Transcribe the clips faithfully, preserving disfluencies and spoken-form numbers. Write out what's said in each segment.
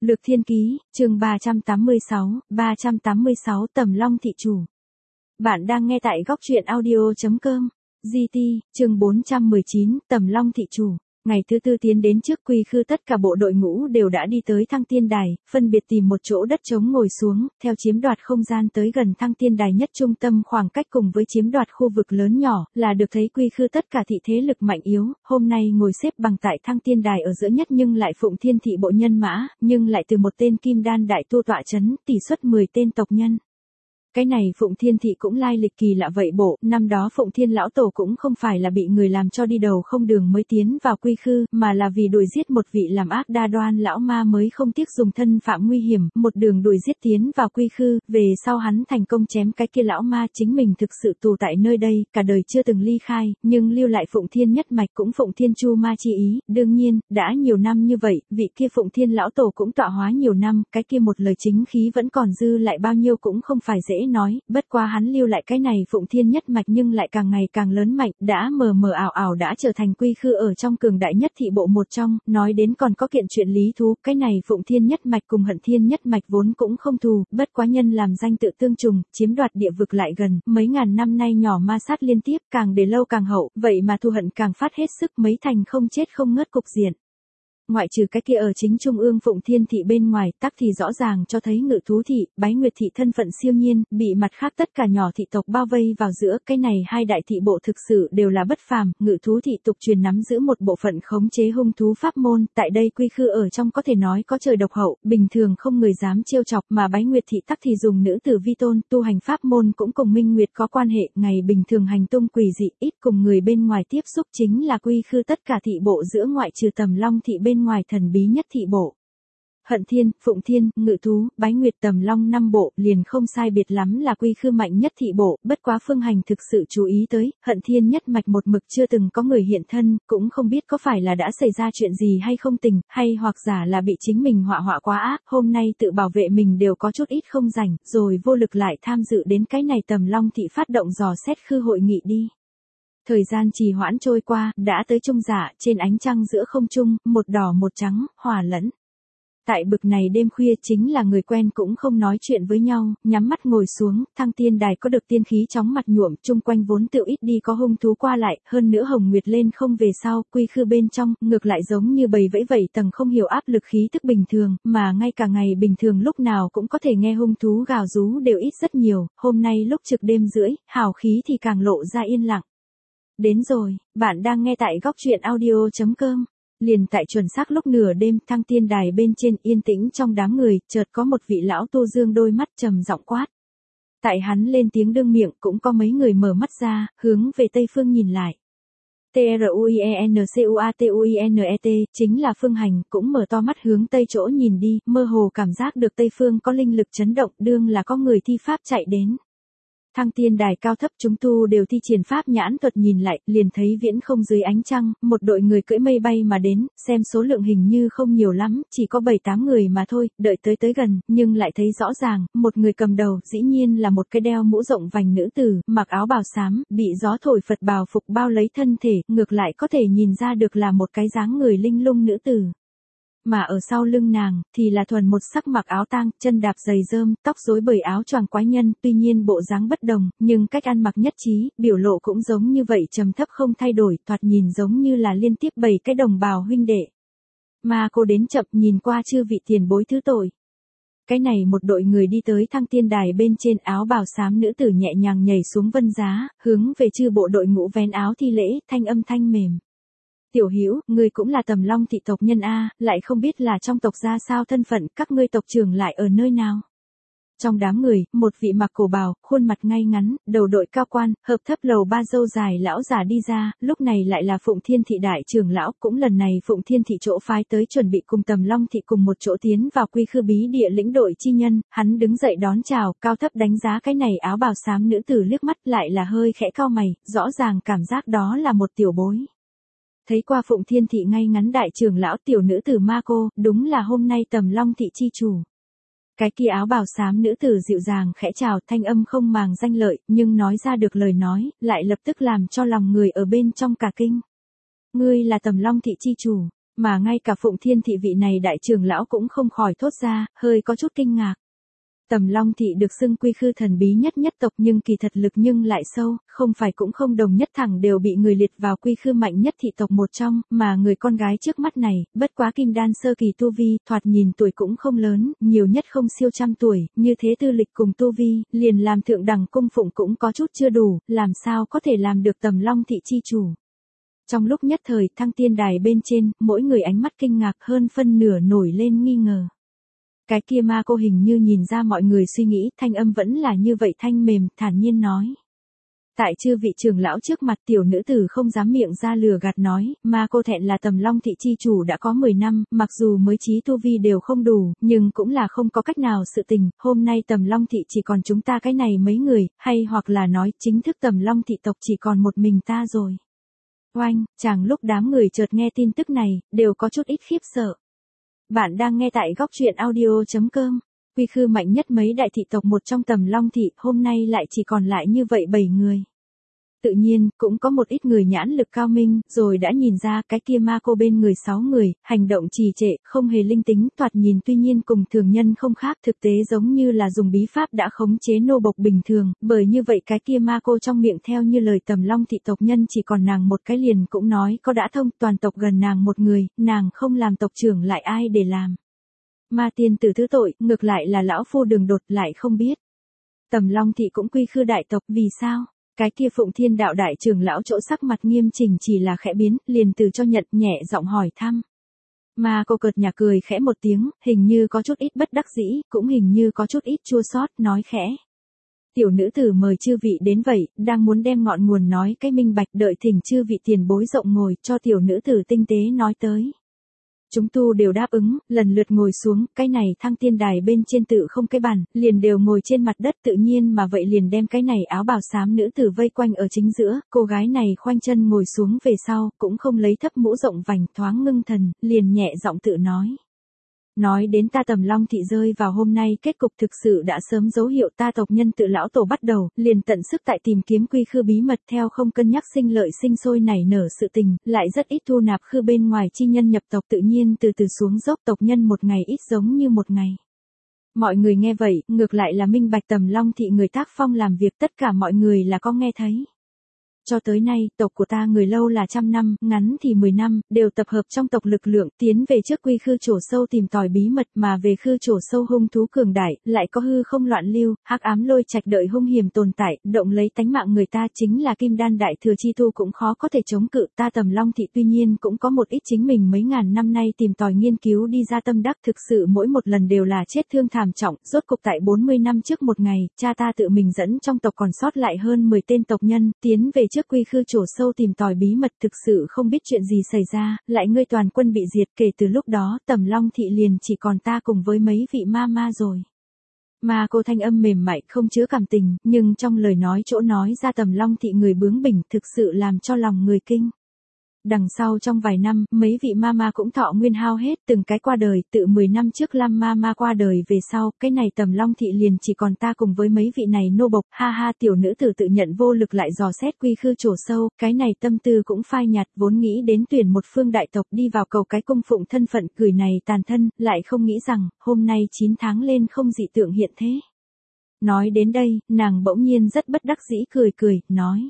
Lược Thiên Ký, chương ba trăm tám mươi sáu, ba trăm tám mươi sáu Tầm Long thị chủ. Bạn đang nghe tại góc truyện audio chấm com. giê tê, chương bốn trăm mười chín, Tầm Long thị chủ. Ngày thứ tư tiến đến trước Quy Khư, tất cả bộ đội ngũ đều đã đi tới Thăng Tiên Đài, phân biệt tìm một chỗ đất trống ngồi xuống, theo chiếm đoạt không gian tới gần Thăng Tiên Đài nhất trung tâm, khoảng cách cùng với chiếm đoạt khu vực lớn nhỏ, là được thấy Quy Khư tất cả thị thế lực mạnh yếu, hôm nay ngồi xếp bằng tại Thăng Tiên Đài ở giữa nhất nhưng lại Phụng Thiên thị bộ nhân mã, nhưng lại từ một tên Kim Đan đại tu tọa chấn, tỷ suất mười tên tộc nhân. Cái này Phụng Thiên thị cũng lai lịch kỳ lạ vậy bộ, năm đó Phụng Thiên lão tổ cũng không phải là bị người làm cho đi đầu không đường mới tiến vào Quy Khư, mà là vì đuổi giết một vị làm ác đa đoan lão ma mới không tiếc dùng thân phạm nguy hiểm, một đường đuổi giết tiến vào Quy Khư, về sau hắn thành công chém cái kia lão ma, chính mình thực sự tù tại nơi đây, cả đời chưa từng ly khai, nhưng lưu lại Phụng Thiên nhất mạch cũng Phụng Thiên Chu ma chi ý, đương nhiên, đã nhiều năm như vậy, vị kia Phụng Thiên lão tổ cũng tọa hóa nhiều năm, cái kia một lời chính khí vẫn còn dư lại bao nhiêu cũng không phải dễ nói, bất quá hắn lưu lại cái này Phụng Thiên nhất mạch nhưng lại càng ngày càng lớn mạnh, đã mờ mờ ảo ảo đã trở thành Quy Khư ở trong cường đại nhất thị bộ một trong, nói đến còn có kiện chuyện lý thú, cái này Phụng Thiên nhất mạch cùng Hận Thiên nhất mạch vốn cũng không thù, bất quá nhân làm danh tự tương trùng, chiếm đoạt địa vực lại gần, mấy ngàn năm nay nhỏ ma sát liên tiếp, càng để lâu càng hậu, vậy mà thù hận càng phát hết sức, mấy thành không chết không ngớt cục diện. Ngoại trừ cái kia ở chính trung ương Phụng Thiên thị bên ngoài, tắc thì rõ ràng cho thấy Ngự Thú thị, Bái Nguyệt thị thân phận siêu nhiên, bị mặt khác tất cả nhỏ thị tộc bao vây vào giữa, cái này hai đại thị bộ thực sự đều là bất phàm, Ngự Thú thị tục truyền nắm giữ một bộ phận khống chế hung thú pháp môn, tại đây Quy Khư ở trong có thể nói có trời độc hậu, bình thường không người dám trêu chọc, mà Bái Nguyệt thị tắc thì dùng nữ tử vi tôn, tu hành pháp môn cũng cùng Minh Nguyệt có quan hệ, ngày bình thường hành tung quỷ dị, ít cùng người bên ngoài tiếp xúc, chính là Quy Khư tất cả thị bộ giữa ngoại trừ Tầm Long thị bên ngoài thần bí nhất thị bộ. Hận Thiên, Phụng Thiên, Ngự Thú, Bái Nguyệt, Tầm Long năm bộ, liền không sai biệt lắm là Quy Khư mạnh nhất thị bộ, bất quá Phương Hành thực sự chú ý tới, Hận Thiên nhất mạch một mực chưa từng có người hiện thân, cũng không biết có phải là đã xảy ra chuyện gì hay không tình, hay hoặc giả là bị chính mình họa họa quá ác, hôm nay tự bảo vệ mình đều có chút ít không rảnh, rồi vô lực lại tham dự đến cái này Tầm Long thị phát động dò xét khư hội nghị đi. Thời gian trì hoãn trôi qua, đã tới trung dạ, trên ánh trăng giữa không trung, một đỏ một trắng, hòa lẫn. Tại bực này đêm khuya chính là người quen cũng không nói chuyện với nhau, nhắm mắt ngồi xuống, Thăng Tiên Đài có được tiên khí chóng mặt nhuộm, chung quanh vốn tự ít đi có hung thú qua lại, hơn nữa Hồng Nguyệt lên không về sau, Quy Khư bên trong, ngược lại giống như bầy vẫy vẩy tầng không hiểu áp lực khí tức bình thường, mà ngay cả ngày bình thường lúc nào cũng có thể nghe hung thú gào rú đều ít rất nhiều, hôm nay lúc trực đêm rưỡi, hào khí thì càng lộ ra yên lặng. Đến rồi, bạn đang nghe tại góc truyện audio chấm com. Liền tại chuẩn xác lúc nửa đêm, Thăng Tiên Đài bên trên yên tĩnh trong đám người, chợt có một vị lão tu dương đôi mắt trầm giọng quát. Tại hắn lên tiếng đương miệng cũng có mấy người mở mắt ra, hướng về tây phương nhìn lại. T R U I E N C U A T U I N E T, chính là Phương Hành, cũng mở to mắt hướng tây chỗ nhìn đi, mơ hồ cảm giác được tây phương có linh lực chấn động, đương là có người thi pháp chạy đến. Thăng Tiên Đài cao thấp chúng tu đều thi triển pháp nhãn thuật nhìn lại, liền thấy viễn không dưới ánh trăng, một đội người cưỡi mây bay mà đến, xem số lượng hình như không nhiều lắm, chỉ có bảy tám người mà thôi, đợi tới tới gần, nhưng lại thấy rõ ràng, một người cầm đầu, dĩ nhiên là một cái đeo mũ rộng vành nữ tử, mặc áo bào xám, bị gió thổi phật bào phục bao lấy thân thể, ngược lại có thể nhìn ra được là một cái dáng người linh lung nữ tử. Mà ở sau lưng nàng, thì là thuần một sắc mặc áo tang, chân đạp giày rơm, tóc rối bời áo choàng quái nhân, tuy nhiên bộ dáng bất đồng, nhưng cách ăn mặc nhất trí, biểu lộ cũng giống như vậy trầm thấp không thay đổi, thoạt nhìn giống như là liên tiếp bảy cái đồng bào huynh đệ. Mà cô đến chậm nhìn qua chư vị tiền bối thứ tội. Cái này một đội người đi tới Thăng Tiên Đài bên trên, áo bào xám nữ tử nhẹ nhàng nhảy xuống vân giá, hướng về chư bộ đội ngũ vén áo thi lễ, thanh âm thanh mềm. Tiểu Hữu, ngươi cũng là Tầm Long thị tộc nhân a, lại không biết là trong tộc ra sao thân phận, các ngươi tộc trưởng lại ở nơi nào? Trong đám người, một vị mặc cổ bào, khuôn mặt ngay ngắn, đầu đội cao quan, hợp thấp lầu ba râu dài lão già đi ra, lúc này lại là Phụng Thiên thị đại trưởng lão, cũng lần này Phụng Thiên thị chỗ phái tới chuẩn bị cùng Tầm Long thị cùng một chỗ tiến vào Quy Khư bí địa lĩnh đội chi nhân, hắn đứng dậy đón chào, cao thấp đánh giá cái này áo bào xám nữ tử liếc mắt, lại là hơi khẽ cau mày, rõ ràng cảm giác đó là một tiểu bối. Thấy qua Phụng Thiên thị ngay ngắn đại trưởng lão tiểu nữ tử ma cô, đúng là hôm nay Tầm Long thị chi chủ. Cái kia áo bào xám nữ tử dịu dàng khẽ chào, thanh âm không màng danh lợi, nhưng nói ra được lời nói, lại lập tức làm cho lòng người ở bên trong cả kinh. Ngươi là Tầm Long thị chi chủ. Mà ngay cả Phụng Thiên thị vị này đại trưởng lão cũng không khỏi thốt ra, hơi có chút kinh ngạc. Tầm Long thị được xưng quy khư thần bí nhất nhất tộc nhưng kỳ thật lực nhưng lại sâu, không phải cũng không đồng nhất thẳng đều bị người liệt vào quy khư mạnh nhất thị tộc một trong, mà người con gái trước mắt này, bất quá kim đan sơ kỳ tu vi, thoạt nhìn tuổi cũng không lớn, nhiều nhất không siêu trăm tuổi, như thế tư lịch cùng tu vi, liền làm thượng đẳng cung phụng cũng có chút chưa đủ, làm sao có thể làm được Tầm Long thị chi chủ. Trong lúc nhất thời thăng tiên đài bên trên, mỗi người ánh mắt kinh ngạc hơn phân nửa nổi lên nghi ngờ. Cái kia ma cô hình như nhìn ra mọi người suy nghĩ, thanh âm vẫn là như vậy thanh mềm, thản nhiên nói. Tại chư vị trưởng lão trước mặt tiểu nữ tử không dám miệng ra lừa gạt nói, ma cô thẹn là Tầm Long thị chi chủ đã có mười năm, mặc dù mới trí tu vi đều không đủ, nhưng cũng là không có cách nào sự tình, hôm nay Tầm Long thị chỉ còn chúng ta cái này mấy người, hay hoặc là nói chính thức Tầm Long thị tộc chỉ còn một mình ta rồi. Oanh, chàng lúc đám người chợt nghe tin tức này, đều có chút ít khiếp sợ. Bạn đang nghe tại góc truyện audio.com. Quy khư mạnh nhất mấy đại thị tộc một trong Tầm Long thị, hôm nay lại chỉ còn lại như vậy bảy người. Tự nhiên, cũng có một ít người nhãn lực cao minh, rồi đã nhìn ra cái kia ma cô bên người sáu người, hành động trì trệ, không hề linh tính, thoạt nhìn tuy nhiên cùng thường nhân không khác, thực tế giống như là dùng bí pháp đã khống chế nô bộc bình thường, bởi như vậy cái kia ma cô trong miệng theo như lời Tầm Long thị tộc nhân chỉ còn nàng một cái liền cũng nói có đã thông toàn tộc gần nàng một người, nàng không làm tộc trưởng lại ai để làm. Ma tiên tử thứ tội, ngược lại là lão phu đường đột lại không biết. Tầm Long thị cũng quy khư đại tộc, vì sao? Cái kia Phụng Thiên đạo đại trưởng lão chỗ sắc mặt nghiêm chỉnh chỉ là khẽ biến, liền từ cho nhận nhẹ giọng hỏi thăm. Mà cô cợt nhả cười khẽ một tiếng, hình như có chút ít bất đắc dĩ, cũng hình như có chút ít chua xót, nói khẽ. Tiểu nữ tử mời chư vị đến vậy, đang muốn đem ngọn nguồn nói cái minh bạch, đợi thỉnh chư vị tiền bối rộng ngồi cho tiểu nữ tử tinh tế nói tới. Chúng tu đều đáp ứng, lần lượt ngồi xuống, cái này thăng tiên đài bên trên tự không cái bàn, liền đều ngồi trên mặt đất tự nhiên mà vậy liền đem cái này áo bào xám nữ tử vây quanh ở chính giữa, cô gái này khoanh chân ngồi xuống về sau, cũng không lấy thấp mũ rộng vành thoáng ngưng thần, liền nhẹ giọng tự nói. Nói đến ta Tầm Long thị rơi vào hôm nay kết cục thực sự đã sớm dấu hiệu ta tộc nhân tự lão tổ bắt đầu, liền tận sức tại tìm kiếm quy khư bí mật theo không cân nhắc sinh lợi sinh sôi nảy nở sự tình, lại rất ít thu nạp khư bên ngoài chi nhân nhập tộc tự nhiên từ từ xuống dốc tộc nhân một ngày ít giống như một ngày. Mọi người nghe vậy, ngược lại là minh bạch Tầm Long thị người tác phong làm việc tất cả mọi người là có nghe thấy. Cho tới nay, tộc của ta người lâu là trăm năm, ngắn thì mười năm, đều tập hợp trong tộc lực lượng, tiến về trước quy khư chỗ sâu tìm tòi bí mật mà về khư chỗ sâu hung thú cường đại, lại có hư không loạn lưu, hắc ám lôi trạch đợi hung hiểm tồn tại, động lấy tánh mạng người ta chính là kim đan đại thừa chi tu cũng khó có thể chống cự. Ta Tầm Long thị tuy nhiên cũng có một ít chính mình mấy ngàn năm nay tìm tòi nghiên cứu đi ra tâm đắc, thực sự mỗi một lần đều là chết thương thảm trọng, rốt cục tại bốn mươi năm trước một ngày, cha ta tự mình dẫn trong tộc còn sót lại hơn mười tên tộc nhân, tiến về trước quy khư chỗ sâu tìm tòi bí mật, thực sự không biết chuyện gì xảy ra, lại ngươi toàn quân bị diệt, kể từ lúc đó, Tầm Long thị liền chỉ còn ta cùng với mấy vị ma ma rồi. Ma cô thanh âm mềm mại không chứa cảm tình, nhưng trong lời nói chỗ nói ra Tầm Long thị người bướng bỉnh thực sự làm cho lòng người kinh. Đằng sau trong vài năm, mấy vị ma ma cũng thọ nguyên hao hết, từng cái qua đời, tự mười năm trước Lam ma ma qua đời về sau, cái này Tầm Long thị liền chỉ còn ta cùng với mấy vị này nô bộc, ha ha tiểu nữ tử tự nhận vô lực lại dò xét quy khư chỗ sâu, cái này tâm tư cũng phai nhạt, vốn nghĩ đến tuyển một phương đại tộc đi vào cầu cái cung phụng thân phận gửi này tàn thân, lại không nghĩ rằng, hôm nay chín tháng lên không dị tượng hiện thế. Nói đến đây, nàng bỗng nhiên rất bất đắc dĩ cười cười, nói.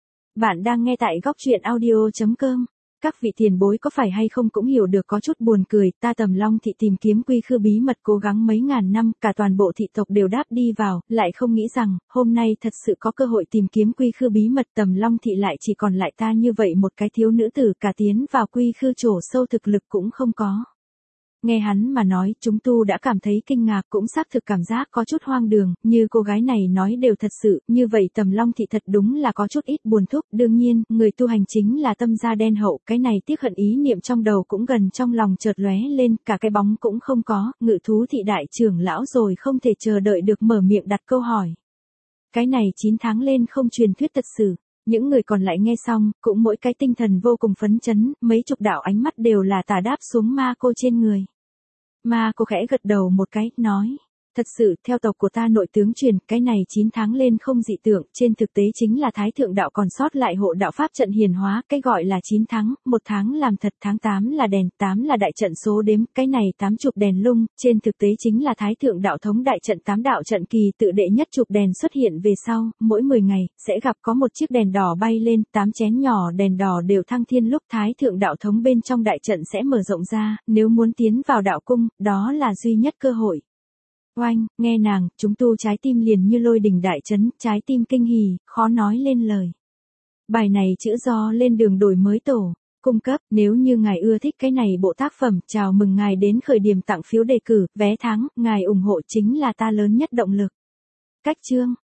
Bạn đang nghe tại góc truyện audio.com. Các vị tiền bối có phải hay không cũng hiểu được có chút buồn cười, ta Tầm Long thị tìm kiếm quy khư bí mật cố gắng mấy ngàn năm, cả toàn bộ thị tộc đều đáp đi vào, lại không nghĩ rằng, hôm nay thật sự có cơ hội tìm kiếm quy khư bí mật, Tầm Long thị lại chỉ còn lại ta như vậy một cái thiếu nữ tử, cả tiến vào quy khư chỗ sâu thực lực cũng không có. Nghe hắn mà nói, chúng tu đã cảm thấy kinh ngạc, cũng xác thực cảm giác có chút hoang đường, như cô gái này nói đều thật sự, như vậy Tầm Long thị thật đúng là có chút ít buồn thúc, đương nhiên, người tu hành chính là tâm gia đen hậu, cái này tiếc hận ý niệm trong đầu cũng gần trong lòng chợt lóe lên, cả cái bóng cũng không có, Ngự thú thị đại trưởng lão rồi không thể chờ đợi được mở miệng đặt câu hỏi. Cái này chín tháng lên không truyền thuyết thật sự. Những người còn lại nghe xong, cũng mỗi cái tinh thần vô cùng phấn chấn, mấy chục đạo ánh mắt đều là tà đáp xuống ma cô trên người. Ma cô khẽ gật đầu một cái, nói. Thật sự, theo tộc của ta nội tướng truyền, cái này chín tháng lên không dị tượng, trên thực tế chính là Thái Thượng Đạo còn sót lại hộ đạo pháp trận hiền hóa, cái gọi là chín tháng, một tháng làm thật, tháng tám là đèn, tám là đại trận số đếm, cái này tám chục đèn lung, trên thực tế chính là Thái Thượng Đạo thống đại trận tám đạo trận kỳ tự đệ nhất chục đèn xuất hiện về sau, mỗi mười ngày, sẽ gặp có một chiếc đèn đỏ bay lên, tám chén nhỏ đèn đỏ đều thăng thiên lúc Thái Thượng Đạo thống bên trong đại trận sẽ mở rộng ra, nếu muốn tiến vào đạo cung, đó là duy nhất cơ hội. Oanh, nghe nàng, chúng tu trái tim liền như lôi đình đại chấn, trái tim kinh hỉ, khó nói lên lời. Bài này chữ do lên đường đổi mới tổ, cung cấp, nếu như ngài ưa thích cái này bộ tác phẩm, chào mừng ngài đến khởi điểm tặng phiếu đề cử, vé thắng, ngài ủng hộ chính là ta lớn nhất động lực. Cách chương